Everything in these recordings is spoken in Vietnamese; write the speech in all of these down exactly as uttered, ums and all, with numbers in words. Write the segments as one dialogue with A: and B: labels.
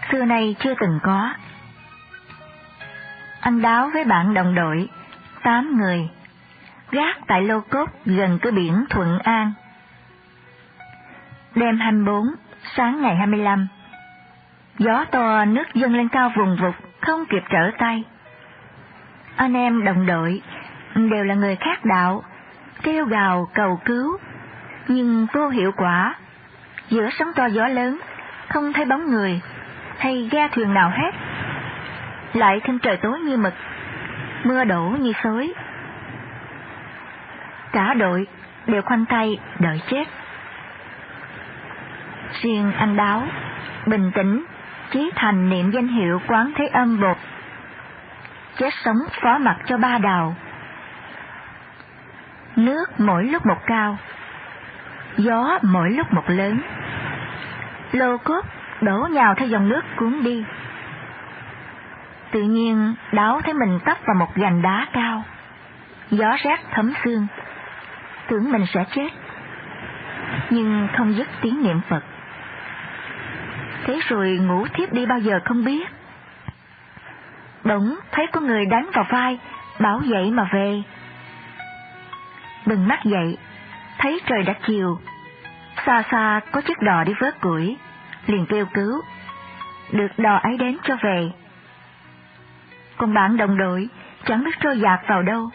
A: xưa nay chưa từng có. Anh Đáo với bạn đồng đội, tám người, gác tại lô cốt gần cửa biển Thuận An. Đêm hai mươi bốn, sáng ngày hai mươi lăm, gió to, nước dâng lên cao vùng vụt, không kịp trở tay. Anh em đồng đội đều là người khác đạo, kêu gào cầu cứu, nhưng vô hiệu quả. Giữa sóng to gió lớn, không thấy bóng người hay ghe thuyền nào hết. Lại thêm trời tối như mực, mưa đổ như xối. Cả đội đều khoanh tay đợi chết. Riêng anh Đáo bình tĩnh chí thành niệm danh hiệu Quán Thế Âm Bồ. Chết sống phó mặc cho ba đào. Nước mỗi lúc một cao, gió mỗi lúc một lớn. Lô cốt đổ nhào theo dòng nước cuốn đi. Tự nhiên Đáo thấy mình tấp vào một gành đá cao, gió rét thấm xương, tưởng mình sẽ chết, nhưng không dứt tiếng niệm Phật. Thế rồi ngủ thiếp đi bao giờ không biết. Bỗng thấy có người đánh vào vai, bảo dậy mà về. Bừng mắt dậy, thấy trời đã chiều, xa xa có chiếc đò đi vớt củi, liền kêu cứu, được đò ấy đến cho về. Còn bạn đồng đội chẳng biết trôi dạt vào đâu.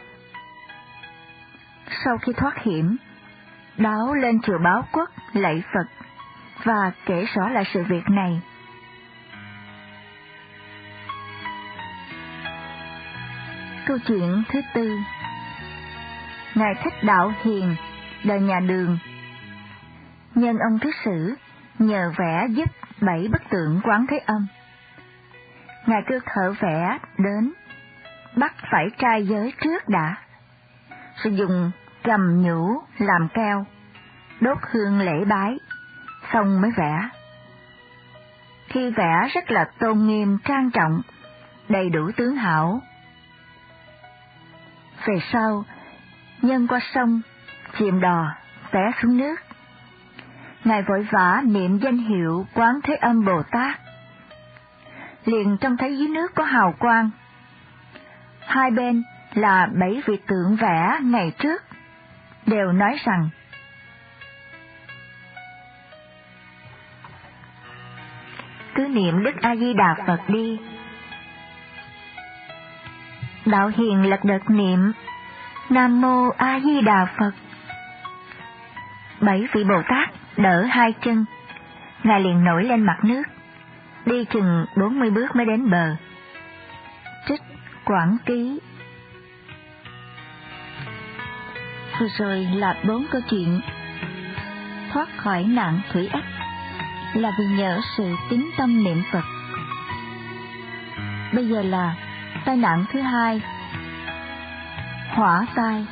A: Sau khi thoát hiểm, Đáo lên chùa báo quốc lạy Phật và kể rõ lại sự việc này. Câu chuyện thứ tư. Ngài Thích Đạo Hiền, đời nhà Đường. Nhân ông Thứ Sử nhờ vẽ giúp bảy bức tượng Quán Thế Âm. Ngài kêu thợ vẽ đến, bắt phải trai giới trước đã, sử dụng trầm nhũ làm keo, đốt hương lễ bái, xong mới vẽ. Khi vẽ rất là tôn nghiêm trang trọng, đầy đủ tướng hảo. Về sau, nhân qua sông, chìm đò, té xuống nước. Ngài vội vã niệm danh hiệu Quán Thế Âm Bồ Tát. Liền trông thấy dưới nước có hào quang. Hai bên là bảy vị tượng vẽ ngày trước, đều nói rằng: cứ niệm Đức A Di Đà Phật đi. Đạo Hiền lật đật niệm Nam Mô A Di Đà Phật. Bảy vị Bồ Tát đỡ hai chân, Ngài liền nổi lên mặt nước, đi chừng bốn mươi bước mới đến bờ. Trích Quảng Ký. Vừa rồi là bốn câu chuyện thoát khỏi nạn thủy ách là vì nhờ sự tín tâm niệm Phật. Bây giờ là tai nạn thứ hai, hỏa tai.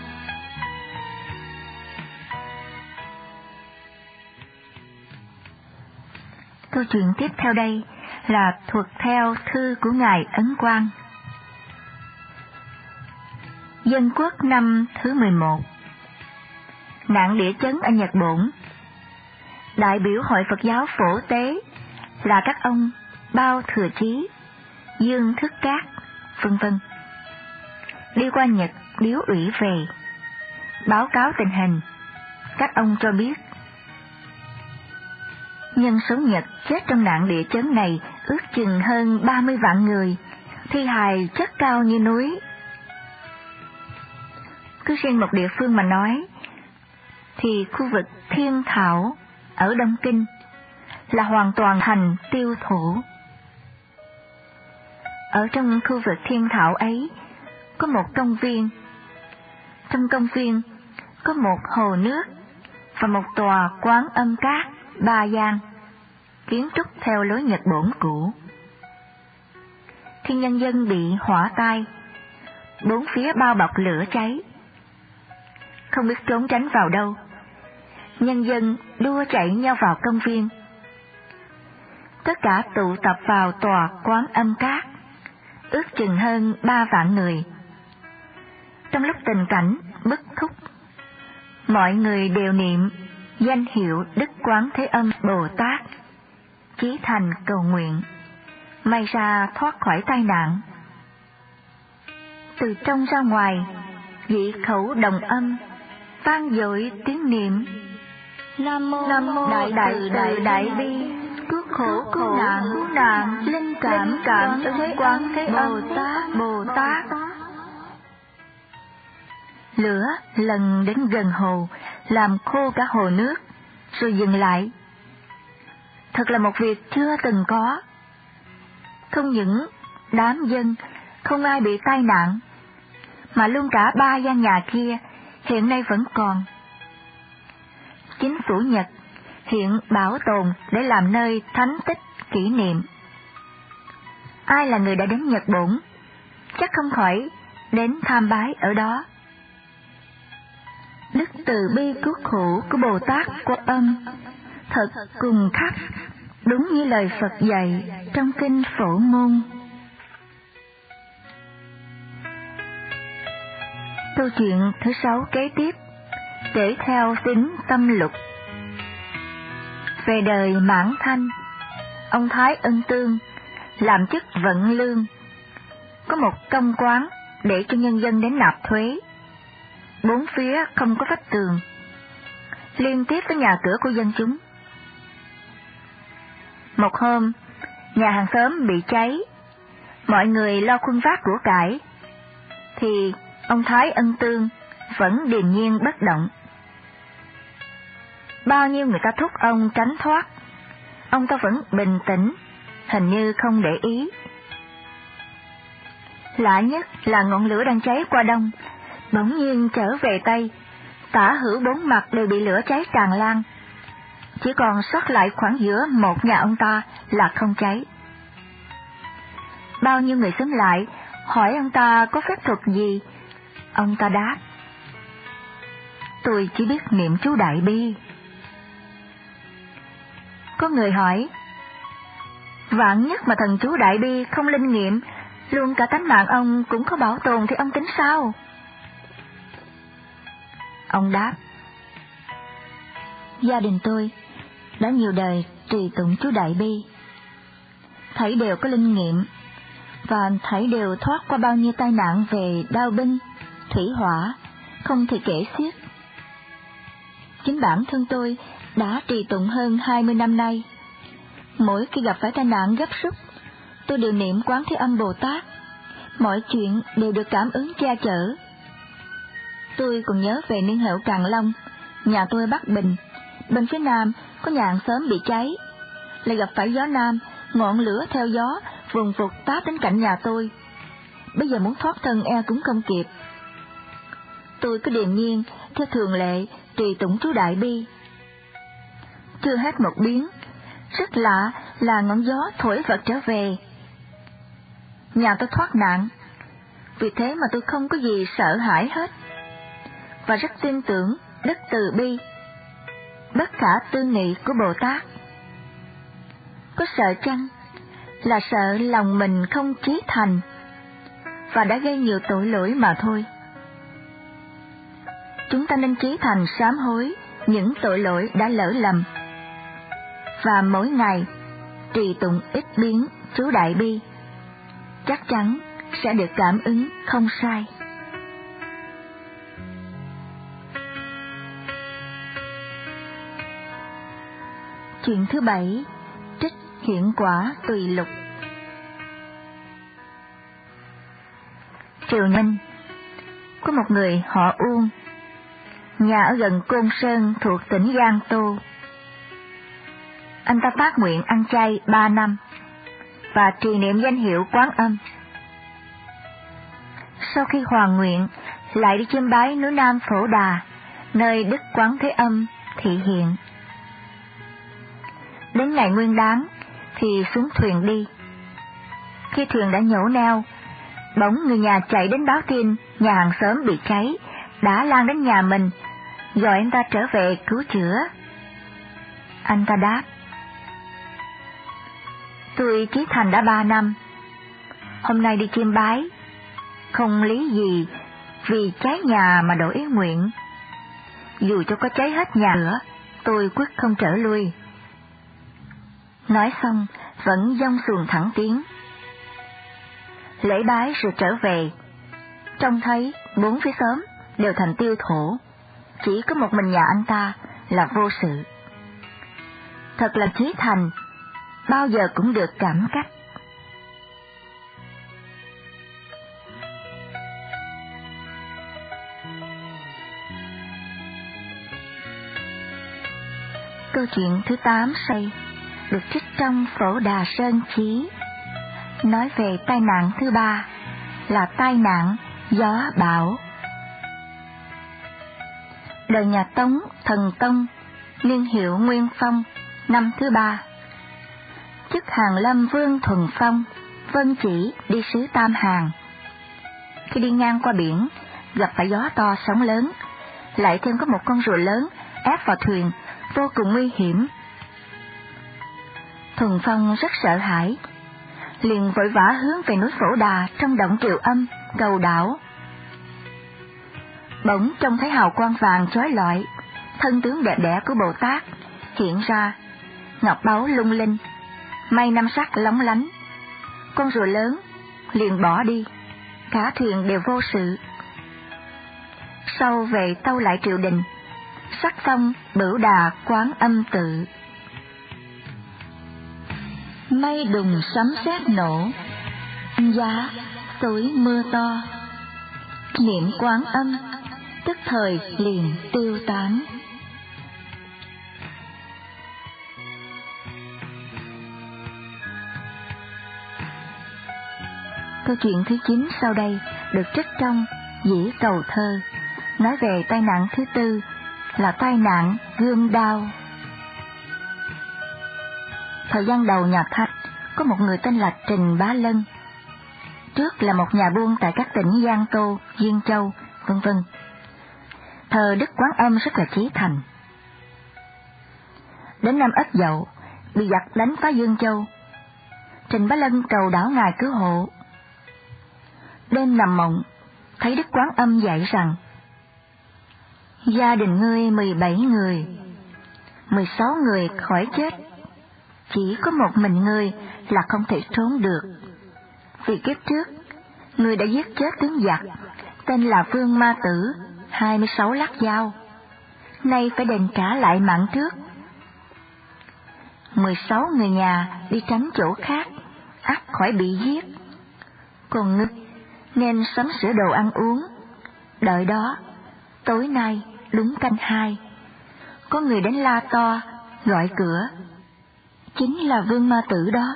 A: Câu chuyện tiếp theo đây là thuật theo thư của Ngài Ấn Quang. Dân quốc năm thứ mười một. Nạn địa chấn ở Nhật Bổn. Đại biểu Hội Phật giáo Phổ Tế là các ông Bao Thừa Chí, Dương Thức Cát, vân vân đi qua Nhật điếu ủy về, báo cáo tình hình. Các ông cho biết nhân số Nhật chết trong nạn địa chấn này ước chừng hơn ba mươi vạn người, thi hài chất cao như núi. Cứ riêng một địa phương mà nói, thì khu vực Thiên Thảo ở Đông Kinh là hoàn toàn thành tiêu thụ. Ở trong khu vực Thiên Thảo ấy có một công viên. Trong công viên có một hồ nước và một tòa quán âm cát ba gian, kiến trúc theo lối Nhật Bổn cũ. Khi nhân dân bị hỏa tai, bốn phía bao bọc lửa cháy, không biết trốn tránh vào đâu, nhân dân đua chạy nhau vào công viên. Tất cả tụ tập vào tòa quán âm cát, ước chừng hơn ba vạn người. Trong lúc tình cảnh bức thúc, mọi người đều niệm danh hiệu Đức Quán Thế Âm Bồ Tát, chí thành cầu nguyện, may ra thoát khỏi tai nạn. Từ trong ra ngoài, dị khẩu đồng âm, vang dội tiếng niệm: Nam mô, Nam mô đại đại từ đại, đại bi, cứu khổ cứu nạn, cứu nạn, linh cảm linh cảm ứng quán thế Bồ Tát, Bồ Tát. Lửa lần đến gần hồ, làm khô cả hồ nước, rồi dừng lại. Thật là một việc chưa từng có. Không những đám dân không ai bị tai nạn, mà luôn cả ba gian nhà kia hiện nay vẫn còn. Chính phủ Nhật hiện bảo tồn để làm nơi thánh tích kỷ niệm. Ai là người đã đến Nhật Bổn, chắc không khỏi đến tham bái ở đó. Đức từ bi cứu khổ của Bồ Tát Quan Âm thật cùng khắc, đúng như lời Phật dạy trong kinh Phổ Môn. Câu chuyện thứ sáu kế tiếp kể theo Tín Tâm Lục. Về đời Mãn Thanh, ông Thái Ân Tương làm chức vận lương, có một công quán để cho nhân dân đến nạp thuế. Bốn phía không có vách tường, liên tiếp với nhà cửa của dân chúng. Một hôm, nhà hàng xóm bị cháy, mọi người lo khuân vác của cải, thì ông Thái Ân Tương vẫn điềm nhiên bất động. Bao nhiêu người ta thúc ông tránh thoát, ông ta vẫn bình tĩnh, hình như không để ý. Lạ nhất là ngọn lửa đang cháy qua đông, bỗng nhiên trở về Tây, tả hữu bốn mặt đều bị lửa cháy tràn lan. Chỉ còn sót lại khoảng giữa một nhà ông ta là không cháy. Bao nhiêu người xúm lại, hỏi ông ta có phép thuật gì. Ông ta đáp: Tôi chỉ biết niệm chú Đại Bi. Có người hỏi: Vạn nhất mà thần chú Đại Bi không linh nghiệm, luôn cả tánh mạng ông cũng có bảo tồn thì ông tính sao? Ông đáp: Gia đình tôi đã nhiều đời trì tụng chú Đại Bi, thảy đều có linh nghiệm, và thảy đều thoát qua bao nhiêu tai nạn về đao binh, thủy hỏa, không thể kể xiết. Chính bản thân tôi đã trì tụng hơn hai mươi năm nay. Mỗi khi gặp phải tai nạn gấp rút, tôi đều niệm Quán Thế Âm Bồ Tát, mọi chuyện đều được cảm ứng che chở. Tôi còn nhớ về niên hiệu Càn Long, nhà tôi Bắc Bình, bên phía nam có nhà hàng xóm bị cháy, lại gặp phải gió nam, ngọn lửa theo gió vùng vụt táp đến cạnh nhà tôi. Bây giờ muốn thoát thân e cũng không kịp. Tôi cứ điềm nhiên theo thường lệ trì tụng chú Đại Bi. Chưa hết một biến, rất lạ là ngọn gió thổi vật trở về. Nhà tôi thoát nạn, vì thế mà tôi không có gì sợ hãi hết, và rất tin tưởng đức từ bi, bất khả tư nghị của Bồ Tát. Có sợ chăng? Là sợ lòng mình không chí thành, và đã gây nhiều tội lỗi mà thôi. Chúng ta nên chí thành sám hối những tội lỗi đã lỡ lầm, và mỗi ngày trì tụng ít biến chú Đại Bi, chắc chắn sẽ được cảm ứng không sai. Chuyện thứ bảy, trích hiện quả tùy lục. Triều Ninh có một người họ Uông, nhà ở gần Côn Sơn thuộc tỉnh Giang Tô. Anh ta phát nguyện ăn chay ba năm và trì niệm danh hiệu Quán Âm. Sau khi hoàn nguyện, lại đi chiêm bái núi Nam Phổ Đà, nơi Đức Quán Thế Âm thị hiện. Đến ngày nguyên đán thì xuống thuyền đi. Khi thuyền đã nhổ neo, bỗng người nhà chạy đến báo tin nhà hàng xóm bị cháy, đã lan đến nhà mình, gọi anh ta trở về cứu chữa. Anh ta đáp: Tôi chí thành đã ba năm, hôm nay đi chiêm bái, không lý gì vì cháy nhà mà đổi ý nguyện. Dù cho có cháy hết nhà nữa, tôi quyết không trở lui. Nói xong, vẫn dông xuồng thẳng tiến. Lễ bái rồi trở về, trông thấy bốn phía xóm đều thành tiêu thổ, chỉ có một mình nhà anh ta là vô sự. Thật là chí thành, bao giờ cũng được cảm kích. Câu chuyện thứ tám say được trích trong Phổ Đà Sơn Chí, nói về tai nạn thứ ba là tai nạn gió bão. Đời nhà Tống Thần Tông, niên hiệu Nguyên Phong, năm thứ ba. Chức Hàn Lâm Vương Thuần Phong, vân chỉ đi sứ Tam Hàn. Khi đi ngang qua biển, gặp phải gió to sóng lớn, lại thêm có một con rùa lớn ép vào thuyền, vô cùng nguy hiểm. Thuần Phong rất sợ hãi, liền vội vã hướng về núi Phổ Đà trong động Triệu Âm cầu đảo. Bỗng trông thấy hào quang vàng chói lọi, thân tướng đẹp đẽ của Bồ Tát hiện ra, ngọc báu lung linh, mây năm sắc lóng lánh. Con rùa lớn liền bỏ đi, cả thuyền đều vô sự. Sau về tâu lại triều đình, sắc phong Bửu Đà Quán Âm tự. Mây đùng sấm sét nổ, giá tối mưa to, niệm Quán Âm tức thời liền tiêu tán. Câu chuyện thứ chín sau đây được trích trong Dĩ Cầu Thơ, nói về tai nạn thứ tư là tai nạn gươm đao. Thời gian đầu nhà Thanh có một người tên là Trình Bá Lân, trước là một nhà buôn tại các tỉnh Giang Tô, Diên Châu, vân vân. Thờ Đức Quán Âm rất là chí thành. Đến năm Ất Dậu, bị giặc đánh phá Dương Châu, Trình Bá Lân cầu đảo ngài cứu hộ. Đêm nằm mộng, thấy Đức Quán Âm dạy rằng: gia đình ngươi mười bảy người, mười sáu người khỏi chết, chỉ có một mình ngươi là không thể trốn được. Vì kiếp trước, ngươi đã giết chết tướng giặc tên là Vương Ma Tử hai mươi sáu lát dao, nay phải đền trả lại mạng trước. Mười sáu người nhà đi tránh chỗ khác, ắt khỏi bị giết. Còn ngươi nên sắm sửa đồ ăn uống, đợi đó tối nay đúng canh hai, có người đến la to gọi cửa, chính là Vương Ma Tử đó.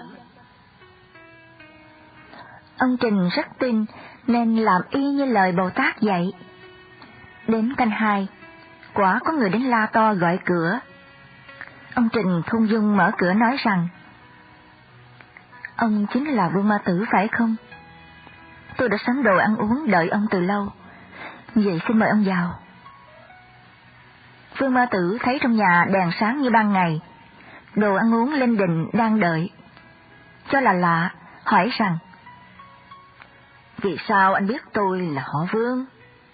A: Ông Trình rất tin nên làm y như lời Bồ Tát dạy. Đến canh hai, quả có người đến la to gọi cửa. Ông Trình thung dung mở cửa nói rằng: ông chính là Vương Ma Tử phải không? Tôi đã sắm đồ ăn uống đợi ông từ lâu, vậy xin mời ông vào. Vương Ma Tử thấy trong nhà đèn sáng như ban ngày, đồ ăn uống linh đình đang đợi, cho là lạ, hỏi rằng: vì sao anh biết tôi là họ Vương?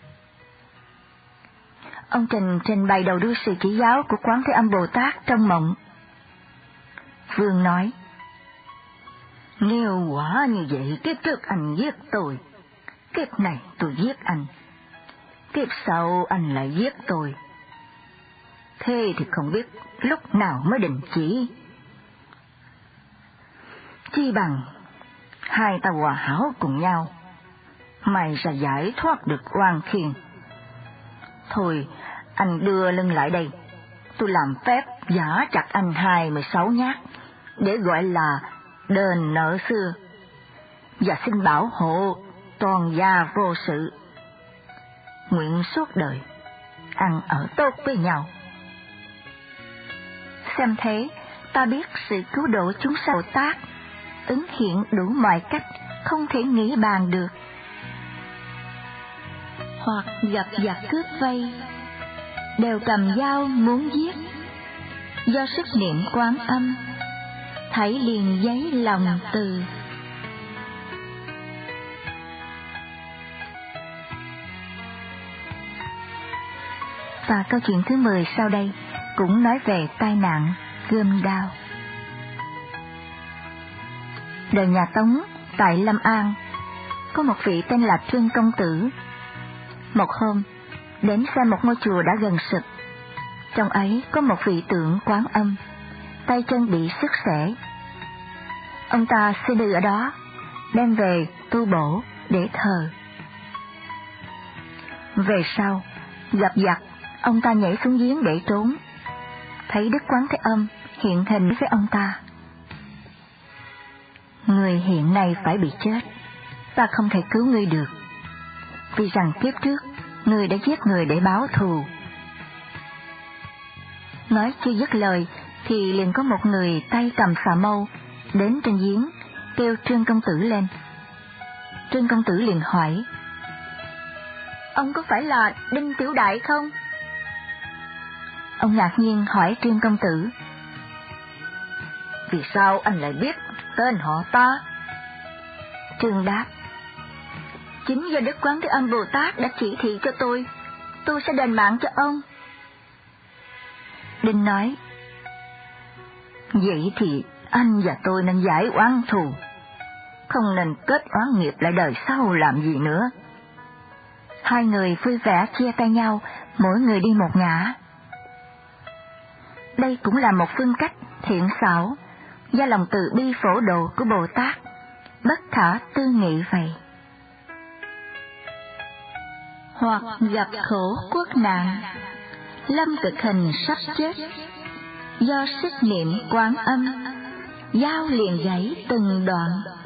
A: Ông Trình trình bày đầu đuôi sự chỉ giáo của Quán Thế Âm Bồ Tát trong mộng. Vương nói: nếu quả như vậy, kiếp trước anh giết tôi, kiếp này tôi giết anh, kiếp sau anh lại giết tôi, thế thì không biết lúc nào mới đình chỉ. Chi bằng hai ta hòa hảo cùng nhau, mày ra giải thoát được oan khiên. Thôi, anh đưa lưng lại đây, tôi làm phép giả chặt anh hai mươi sáu nhát, để gọi là đền nợ xưa, và xin bảo hộ toàn gia vô sự, nguyện suốt đời ăn ở tốt với nhau. Xem thế, ta biết sự cứu độ chúng sanh Bồ Tát ứng hiện đủ mọi cách không thể nghĩ bàn được. Hoặc gặp giặc cướp vây, đều cầm dao muốn giết, do sức niệm Quán Âm, thấy liền giấy lòng từ. Và câu chuyện thứ mười sau đây cũng nói về tai nạn gươm đao. Đời nhà Tống tại Lâm An, có một vị tên là Trương Công Tử. Một hôm, đến xem một ngôi chùa đã gần sụp. Trong ấy có một vị tượng Quán Âm, tay chân bị xước xẻ. Ông ta xin đưa ở đó, đem về tu bổ để thờ. Về sau, gặp giặc, ông ta nhảy xuống giếng để trốn. Thấy Đức Quán Thế Âm hiện hình với ông ta. Người hiện nay phải bị chết, ta không thể cứu ngươi được, vì rằng kiếp trước ngươi đã giết người để báo thù. Nói chưa dứt lời thì liền có một người tay cầm xà mâu đến trên giếng, kêu Trương Công Tử lên. Trương Công Tử liền hỏi: Ông có phải là Đinh Tiểu Đại không? Ông ngạc nhiên hỏi Trương Công Tử: Vì sao anh lại biết tên họ ta? Trương đáp: Chính do Đức Quán Thế Âm Bồ Tát đã chỉ thị cho tôi, tôi sẽ đền mạng cho ông. Đinh nói: Vậy thì anh và tôi nên giải oán thù, không nên kết oán nghiệp lại đời sau làm gì nữa. Hai người vui vẻ chia tay nhau, mỗi người đi một ngả. Đây cũng là một phương cách thiện xảo, do lòng từ bi phổ độ của Bồ Tát, bất khả tư nghị vậy. Hoặc gặp khổ quốc nạn, lâm cực hình sắp chết, do sức niệm Quán Âm, dao liền gãy từng đoạn.